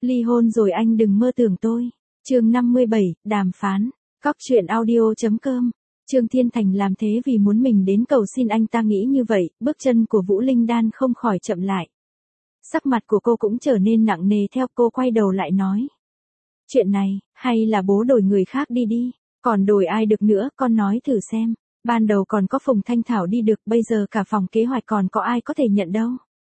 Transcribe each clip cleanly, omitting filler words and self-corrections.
Ly hôn rồi anh đừng mơ tưởng tôi. Chương 57, đàm phán. Cóc truyện audio.com. Trương Thiên Thành làm thế vì muốn mình đến cầu xin anh ta, nghĩ như vậy, bước chân của Vũ Linh Đan không khỏi chậm lại. Sắc mặt của cô cũng trở nên nặng nề theo, cô quay đầu lại nói. Chuyện này, hay là bố đổi người khác đi đi, còn đổi ai được nữa, con nói thử xem. Ban đầu còn có Phùng Thanh Thảo đi được, bây giờ cả phòng kế hoạch còn có ai có thể nhận đâu.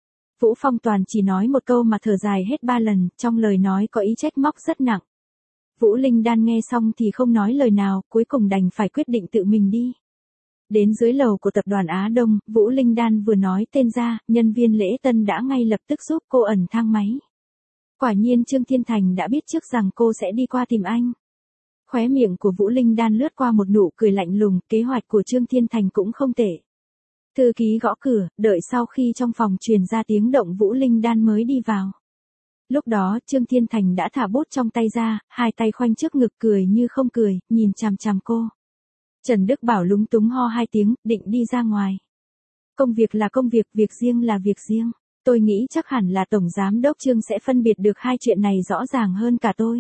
Vũ Phong Toàn chỉ nói một câu mà thở dài hết 3 lần, trong lời nói có ý trách móc rất nặng. Vũ Linh Đan nghe xong thì không nói lời nào, cuối cùng đành phải quyết định tự mình đi. Đến dưới lầu của tập đoàn Á Đông, Vũ Linh Đan vừa nói tên ra, nhân viên lễ tân đã ngay lập tức giúp cô ẩn thang máy. Quả nhiên Trương Thiên Thành đã biết trước rằng cô sẽ đi qua tìm anh. Khóe miệng của Vũ Linh Đan lướt qua một nụ cười lạnh lùng, kế hoạch của Trương Thiên Thành cũng không tệ. Thư ký gõ cửa, đợi sau khi trong phòng truyền ra tiếng động Vũ Linh Đan mới đi vào. Lúc đó Trương Thiên Thành đã thả bút trong tay ra, hai tay khoanh trước ngực cười như không cười, nhìn chằm chằm cô. Trần Đức Bảo lúng túng ho 2 tiếng, định đi ra ngoài. Công việc là công việc, việc riêng là việc riêng. Tôi nghĩ chắc hẳn là Tổng Giám Đốc Trương sẽ phân biệt được hai chuyện này rõ ràng hơn cả tôi.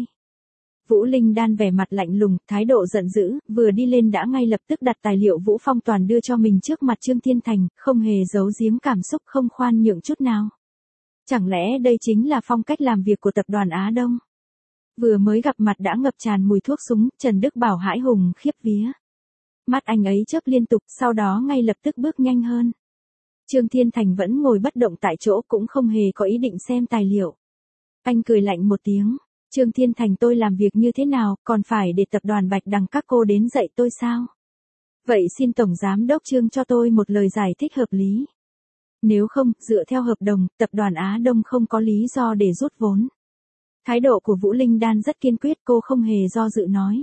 Vũ Linh Đan vẻ mặt lạnh lùng, thái độ giận dữ, vừa đi lên đã ngay lập tức đặt tài liệu Vũ Phong Toàn đưa cho mình trước mặt Trương Thiên Thành, không hề giấu giếm cảm xúc, không khoan nhượng chút nào. Chẳng lẽ đây chính là phong cách làm việc của tập đoàn Á Đông? Vừa mới gặp mặt đã ngập tràn mùi thuốc súng, Trần Đức Bảo hãi hùng khiếp vía. Mắt anh ấy chớp liên tục, sau đó ngay lập tức bước nhanh hơn. Trương Thiên Thành vẫn ngồi bất động tại chỗ, cũng không hề có ý định xem tài liệu. Anh cười lạnh một tiếng. Trương Thiên Thành, tôi làm việc như thế nào, còn phải để tập đoàn Bạch Đằng các cô đến dạy tôi sao? Vậy xin Tổng Giám Đốc Trương cho tôi một lời giải thích hợp lý. Nếu không, dựa theo hợp đồng, tập đoàn Á Đông không có lý do để rút vốn. Thái độ của Vũ Linh Đan rất kiên quyết, cô không hề do dự nói.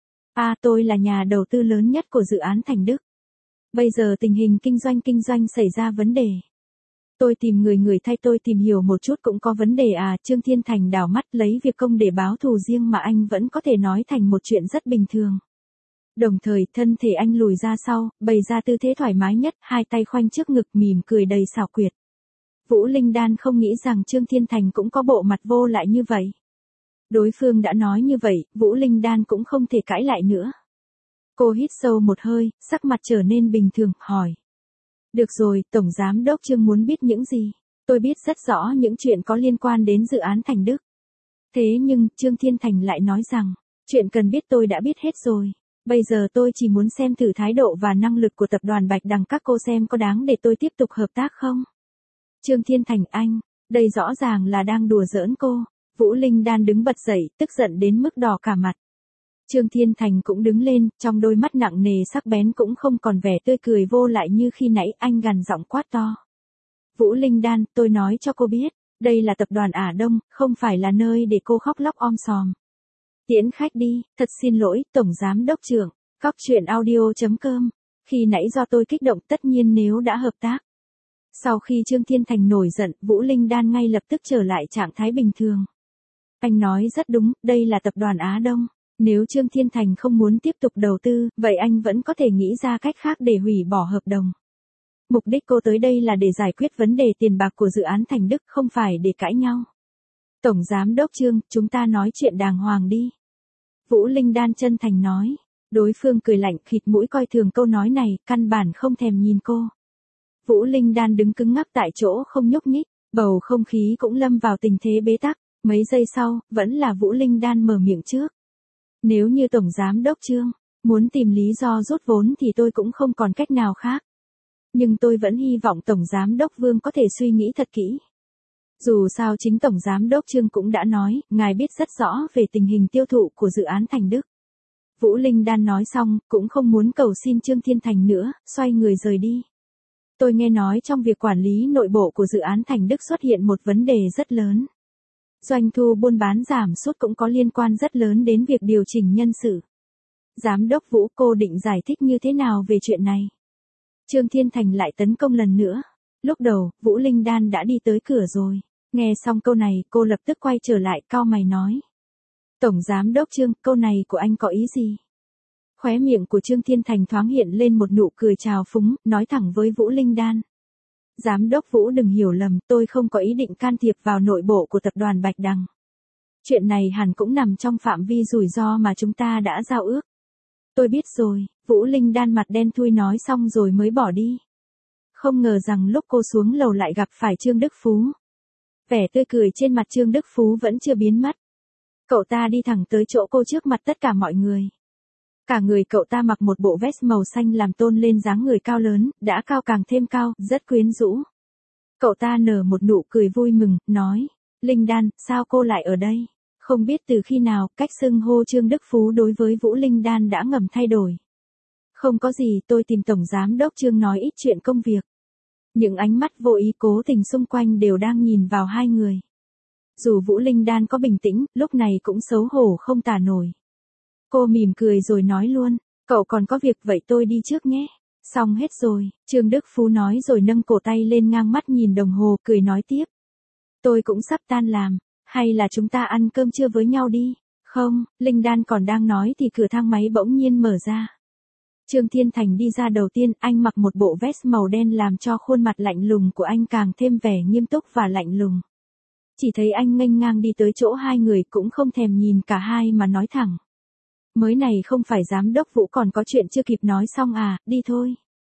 Tôi là nhà đầu tư lớn nhất của dự án Thành Đức. Bây giờ tình hình kinh doanh xảy ra vấn đề. Tôi tìm người thay tôi tìm hiểu một chút cũng có vấn đề à? Trương Thiên Thành đảo mắt, lấy việc công để báo thù riêng mà anh vẫn có thể nói thành một chuyện rất bình thường. Đồng thời, thân thể anh lùi ra sau, bày ra tư thế thoải mái nhất, hai tay khoanh trước ngực mỉm cười đầy xảo quyệt. Vũ Linh Đan không nghĩ rằng Trương Thiên Thành cũng có bộ mặt vô lại như vậy. Đối phương đã nói như vậy, Vũ Linh Đan cũng không thể cãi lại nữa. Cô hít sâu một hơi, sắc mặt trở nên bình thường, hỏi. Được rồi, Tổng Giám Đốc Trương muốn biết những gì? Tôi biết rất rõ những chuyện có liên quan đến dự án Thành Đức. Thế nhưng, Trương Thiên Thành lại nói rằng, chuyện cần biết tôi đã biết hết rồi. Bây giờ tôi chỉ muốn xem thử thái độ và năng lực của tập đoàn Bạch Đằng các cô xem có đáng để tôi tiếp tục hợp tác không? Trương Thiên Thành, anh, đây rõ ràng là đang đùa giỡn cô. Vũ Linh Đan đứng bật dậy, tức giận đến mức đỏ cả mặt. Trương Thiên Thành cũng đứng lên, trong đôi mắt nặng nề sắc bén cũng không còn vẻ tươi cười vô lại như khi nãy, anh gằn giọng quát to. Vũ Linh Đan, tôi nói cho cô biết, đây là tập đoàn Á Đông, không phải là nơi để cô khóc lóc om sòm. Tiễn khách đi, thật xin lỗi, Tổng Giám Đốc Trưởng. Cóc truyện audio.com. Khi nãy do tôi kích động, tất nhiên nếu đã hợp tác. Sau khi Trương Thiên Thành nổi giận, Vũ Linh Đan ngay lập tức trở lại trạng thái bình thường. Anh nói rất đúng, đây là tập đoàn Á Đông. Nếu Trương Thiên Thành không muốn tiếp tục đầu tư, vậy anh vẫn có thể nghĩ ra cách khác để hủy bỏ hợp đồng. Mục đích cô tới đây là để giải quyết vấn đề tiền bạc của dự án Thành Đức, không phải để cãi nhau. Tổng Giám Đốc Trương, chúng ta nói chuyện đàng hoàng đi. Vũ Linh Đan chân thành nói. Đối phương cười lạnh, khịt mũi coi thường câu nói này, căn bản không thèm nhìn cô. Vũ Linh Đan đứng cứng ngắc tại chỗ không nhúc nhích, bầu không khí cũng lâm vào tình thế bế tắc. Mấy giây sau, vẫn là Vũ Linh Đan mở miệng trước. Nếu như Tổng Giám Đốc Trương muốn tìm lý do rút vốn thì tôi cũng không còn cách nào khác. Nhưng tôi vẫn hy vọng Tổng Giám Đốc Vương có thể suy nghĩ thật kỹ. Dù sao chính Tổng Giám Đốc Trương cũng đã nói, ngài biết rất rõ về tình hình tiêu thụ của dự án Thành Đức. Vũ Linh Đan nói xong, cũng không muốn cầu xin Trương Thiên Thành nữa, xoay người rời đi. Tôi nghe nói trong việc quản lý nội bộ của dự án Thành Đức xuất hiện một vấn đề rất lớn. Doanh thu buôn bán giảm sút cũng có liên quan rất lớn đến việc điều chỉnh nhân sự. Giám đốc Vũ, cô định giải thích như thế nào về chuyện này? Trương Thiên Thành lại tấn công lần nữa. Lúc đầu, Vũ Linh Đan đã đi tới cửa rồi. Nghe xong câu này, cô lập tức quay trở lại, cau mày nói. Tổng Giám Đốc Trương, câu này của anh có ý gì? Khóe miệng của Trương Thiên Thành thoáng hiện lên một nụ cười trào phúng, nói thẳng với Vũ Linh Đan. Giám đốc Vũ đừng hiểu lầm, tôi không có ý định can thiệp vào nội bộ của tập đoàn Bạch Đằng. Chuyện này hẳn cũng nằm trong phạm vi rủi ro mà chúng ta đã giao ước. Tôi biết rồi, Vũ Linh Đan mặt đen thui nói xong rồi mới bỏ đi. Không ngờ rằng lúc cô xuống lầu lại gặp phải Trương Đức Phú. Vẻ tươi cười trên mặt Trương Đức Phú vẫn chưa biến mất. Cậu ta đi thẳng tới chỗ cô trước mặt tất cả mọi người. Cả người cậu ta mặc một bộ vest màu xanh làm tôn lên dáng người cao lớn, đã cao càng thêm cao, rất quyến rũ. Cậu ta nở một nụ cười vui mừng, nói, Linh Đan, sao cô lại ở đây? Không biết từ khi nào, cách xưng hô Trương Đức Phú đối với Vũ Linh Đan đã ngầm thay đổi. Không có gì, tôi tìm Tổng Giám Đốc Trương nói ít chuyện công việc. Những ánh mắt vô ý cố tình xung quanh đều đang nhìn vào hai người. Dù Vũ Linh Đan có bình tĩnh, lúc này cũng xấu hổ không tả nổi. Cô mỉm cười rồi nói luôn, cậu còn có việc vậy tôi đi trước nhé. Xong hết rồi, Trương Đức Phú nói rồi nâng cổ tay lên ngang mắt nhìn đồng hồ, cười nói tiếp. Tôi cũng sắp tan làm, hay là chúng ta ăn cơm trưa với nhau đi? Không, Linh Đan còn đang nói thì cửa thang máy bỗng nhiên mở ra. Trương Thiên Thành đi ra đầu tiên, anh mặc một bộ vest màu đen làm cho khuôn mặt lạnh lùng của anh càng thêm vẻ nghiêm túc và lạnh lùng. Chỉ thấy anh nghênh ngang đi tới chỗ hai người cũng không thèm nhìn cả hai mà nói thẳng. Mới này không phải giám đốc Vũ còn có chuyện chưa kịp nói xong à, đi thôi.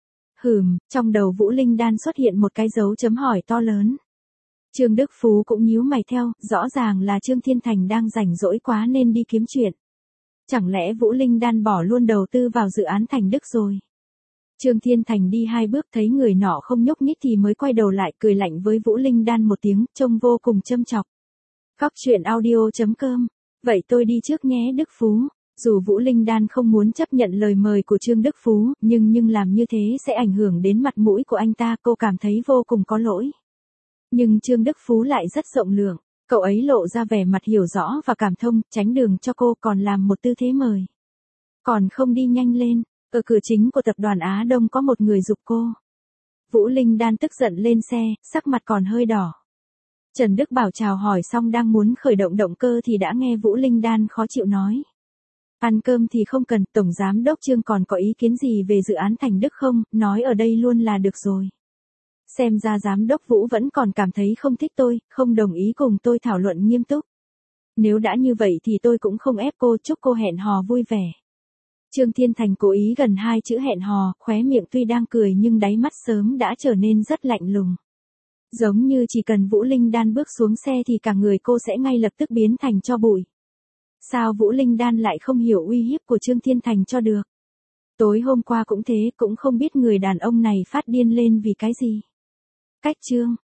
Trong đầu Vũ Linh Đan xuất hiện một cái dấu chấm hỏi to lớn. Trương Đức Phú cũng nhíu mày theo, rõ ràng là Trương Thiên Thành đang rảnh rỗi quá nên đi kiếm chuyện. Chẳng lẽ Vũ Linh Đan bỏ luôn đầu tư vào dự án Thành Đức rồi? Trương Thiên Thành đi 2 bước thấy người nọ không nhúc nhích thì mới quay đầu lại cười lạnh với Vũ Linh Đan một tiếng, trông vô cùng châm chọc. Cóc truyện audio.com. Vậy tôi đi trước nhé Đức Phú. Dù Vũ Linh Đan không muốn chấp nhận lời mời của Trương Đức Phú, nhưng làm như thế sẽ ảnh hưởng đến mặt mũi của anh ta, cô cảm thấy vô cùng có lỗi. Nhưng Trương Đức Phú lại rất rộng lượng, cậu ấy lộ ra vẻ mặt hiểu rõ và cảm thông, tránh đường cho cô còn làm một tư thế mời. Còn không đi nhanh lên, ở cửa chính của tập đoàn Á Đông có một người giục cô. Vũ Linh Đan tức giận lên xe, sắc mặt còn hơi đỏ. Trần Đức Bảo chào hỏi xong đang muốn khởi động động cơ thì đã nghe Vũ Linh Đan khó chịu nói. Ăn cơm thì không cần, Tổng Giám Đốc Trương còn có ý kiến gì về dự án Thành Đức không, nói ở đây luôn là được rồi. Xem ra Giám Đốc Vũ vẫn còn cảm thấy không thích tôi, không đồng ý cùng tôi thảo luận nghiêm túc. Nếu đã như vậy thì tôi cũng không ép cô, chúc cô hẹn hò vui vẻ. Trương Thiên Thành cố ý gần 2 chữ hẹn hò, khóe miệng tuy đang cười nhưng đáy mắt sớm đã trở nên rất lạnh lùng. Giống như chỉ cần Vũ Linh Đan bước xuống xe thì cả người cô sẽ ngay lập tức biến thành tro bụi. Sao Vũ Linh Đan lại không hiểu uy hiếp của Trương Thiên Thành cho được? Tối hôm qua cũng thế, cũng không biết người đàn ông này phát điên lên vì cái gì. Cách Trương